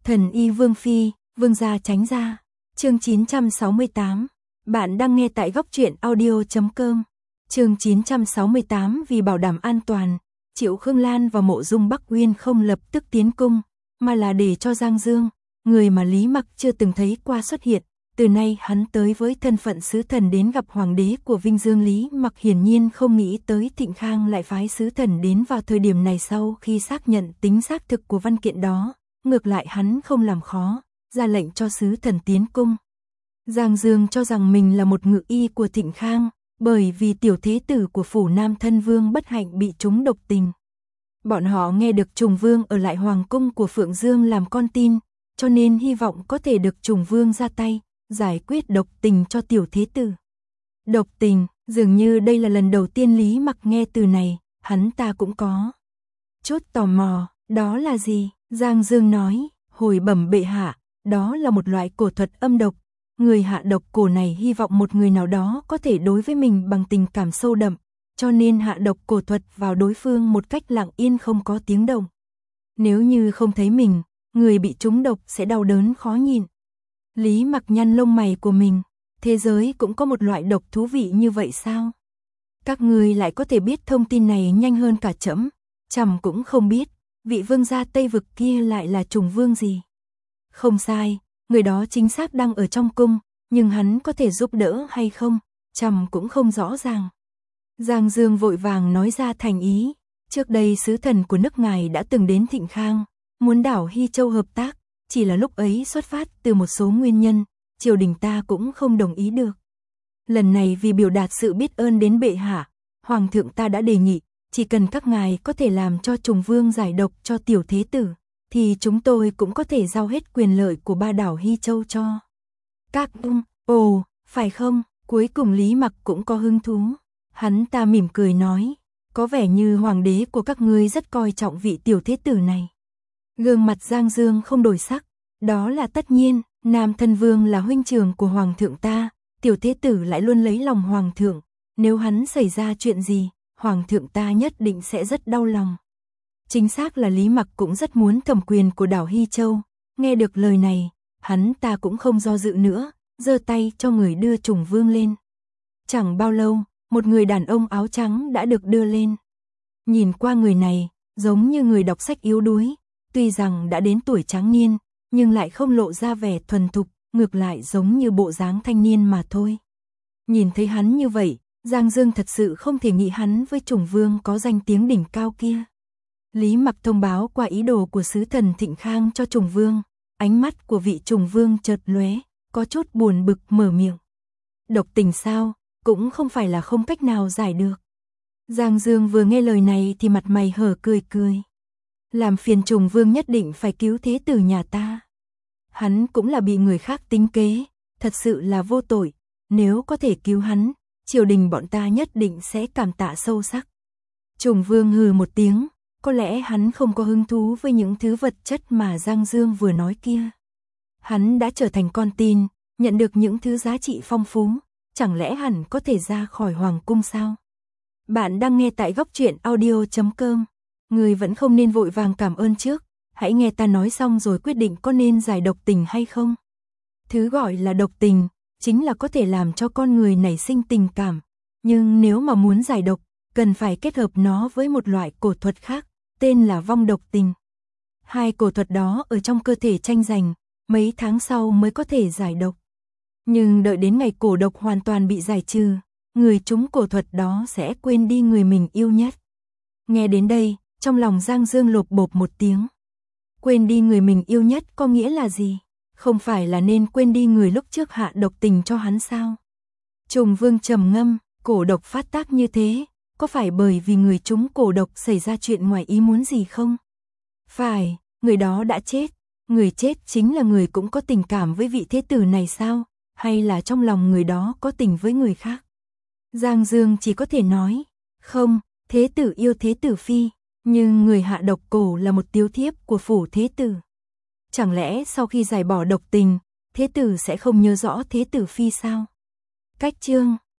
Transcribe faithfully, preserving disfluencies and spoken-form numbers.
Thần y Vương Phi, Vương gia tránh ra. Chương chín trăm sáu mươi tám. Bạn đang nghe tại góc truyện audio chấm com. Chương chín trăm sáu mươi tám. Vì bảo đảm an toàn, Triệu Khương Lan và Mộ Dung Bắc Uyên không lập tức tiến cung, mà là để cho Giang Dương, người mà Lý Mặc chưa từng thấy qua xuất hiện. Từ nay hắn tới với thân phận sứ thần đến gặp hoàng đế của Vinh Dương. Lý Mặc hiển nhiên không nghĩ tới Thịnh Khang lại phái sứ thần đến vào thời điểm này. Sau khi xác nhận tính xác thực của văn kiện đó, ngược lại hắn không làm khó, ra lệnh cho sứ thần tiến cung. Giang Dương cho rằng mình là một ngự y của Thịnh Khang, bởi vì tiểu thế tử của phủ Nam Thân Vương bất hạnh bị trúng độc tình. Bọn họ nghe được Trùng Vương ở lại hoàng cung của Phượng Dương làm con tin, cho nên hy vọng có thể được Trùng Vương ra tay, giải quyết độc tình cho tiểu thế tử. Độc tình, dường như đây là lần đầu tiên Lý Mặc nghe từ này, hắn ta cũng có chút tò mò. Đó là gì? Giang Dương nói, hồi bẩm bệ hạ, đó là một loại cổ thuật âm độc. Người hạ độc cổ này hy vọng một người nào đó có thể đối với mình bằng tình cảm sâu đậm, cho nên hạ độc cổ thuật vào đối phương một cách lặng yên không có tiếng động. Nếu như không thấy mình, người bị trúng độc sẽ đau đớn khó nhịn. Lý Mặc nhăn lông mày của mình, thế giới cũng có một loại độc thú vị như vậy sao? Các người lại có thể biết thông tin này nhanh hơn cả trẫm. Trẫm cũng không biết, vị vương gia Tây Vực kia lại là Trùng Vương gì? Không sai, người đó chính xác đang ở trong cung, nhưng hắn có thể giúp đỡ hay không, trẫm cũng không rõ ràng. Giang Dương vội vàng nói ra thành ý, trước đây sứ thần của nước ngài đã từng đến Thịnh Khang, muốn đảo Hy Châu hợp tác, chỉ là lúc ấy xuất phát từ một số nguyên nhân, triều đình ta cũng không đồng ý được. Lần này vì biểu đạt sự biết ơn đến bệ hạ, hoàng thượng ta đã đề nghị, chỉ cần các ngài có thể làm cho Trùng Vương giải độc cho tiểu thế tử, thì chúng tôi cũng có thể giao hết quyền lợi của ba đảo Hy Châu cho các ông. Ồ, phải không? Cuối cùng Lý Mặc cũng có hứng thú. Hắn ta mỉm cười nói, có vẻ như hoàng đế của các ngươi rất coi trọng vị tiểu thế tử này. Gương mặt Giang Dương không đổi sắc, đó là tất nhiên, Nam Thân Vương là huynh trưởng của hoàng thượng ta, tiểu thế tử lại luôn lấy lòng hoàng thượng, nếu hắn xảy ra chuyện gì, hoàng thượng ta nhất định sẽ rất đau lòng. Chính xác là Lý Mặc cũng rất muốn thẩm quyền của đảo Hy Châu, nghe được lời này, hắn ta cũng không do dự nữa, giơ tay cho người đưa Trùng Vương lên. Chẳng bao lâu, một người đàn ông áo trắng đã được đưa lên. Nhìn qua người này, giống như người đọc sách yếu đuối, tuy rằng đã đến tuổi tráng niên, nhưng lại không lộ ra vẻ thuần thục, ngược lại giống như bộ dáng thanh niên mà thôi. Nhìn thấy hắn như vậy, Giang Dương thật sự không thể nghĩ hắn với Trùng Vương có danh tiếng đỉnh cao kia. Lý Mặc thông báo qua ý đồ của sứ thần Thịnh Khang cho Trùng Vương, ánh mắt của vị Trùng Vương chợt lóe, có chút buồn bực mở miệng. Độc tình sao, cũng không phải là không cách nào giải được. Giang Dương vừa nghe lời này thì mặt mày hở cười cười. Làm phiền Trùng Vương nhất định phải cứu thế tử nhà ta. Hắn cũng là bị người khác tính kế, thật sự là vô tội, nếu có thể cứu hắn, triều đình bọn ta nhất định sẽ cảm tạ sâu sắc. Trùng Vương hừ một tiếng, có lẽ hắn không có hứng thú với những thứ vật chất mà Giang Dương vừa nói kia. Hắn đã trở thành con tin, nhận được những thứ giá trị phong phú, chẳng lẽ hẳn có thể ra khỏi hoàng cung sao? Bạn đang nghe tại góc truyện audio chấm com. Người vẫn không nên vội vàng cảm ơn trước, hãy nghe ta nói xong rồi quyết định có nên giải độc tình hay không. Thứ gọi là độc tình, chính là có thể làm cho con người nảy sinh tình cảm, nhưng nếu mà muốn giải độc, cần phải kết hợp nó với một loại cổ thuật khác, tên là vong độc tình. Hai cổ thuật đó ở trong cơ thể tranh giành, mấy tháng sau mới có thể giải độc. Nhưng đợi đến ngày cổ độc hoàn toàn bị giải trừ, người trúng cổ thuật đó sẽ quên đi người mình yêu nhất. Nghe đến đây, trong lòng Giang Dương lột bột một tiếng. Quên đi người mình yêu nhất có nghĩa là gì? Không phải là nên quên đi người lúc trước hạ độc tình cho hắn sao? Trùng Vương trầm ngâm, cổ độc phát tác như thế, có phải bởi vì người trúng cổ độc xảy ra chuyện ngoài ý muốn gì không? Phải, người đó đã chết. Người chết chính là người cũng có tình cảm với vị thế tử này sao? Hay là trong lòng người đó có tình với người khác? Giang Dương chỉ có thể nói, không, thế tử yêu thế tử phi, nhưng người hạ độc cổ là một tiếu thiếp của phủ thế tử. Chẳng lẽ sau khi giải bỏ độc tình, thế tử sẽ không nhớ rõ thế tử phi sao? Cách chương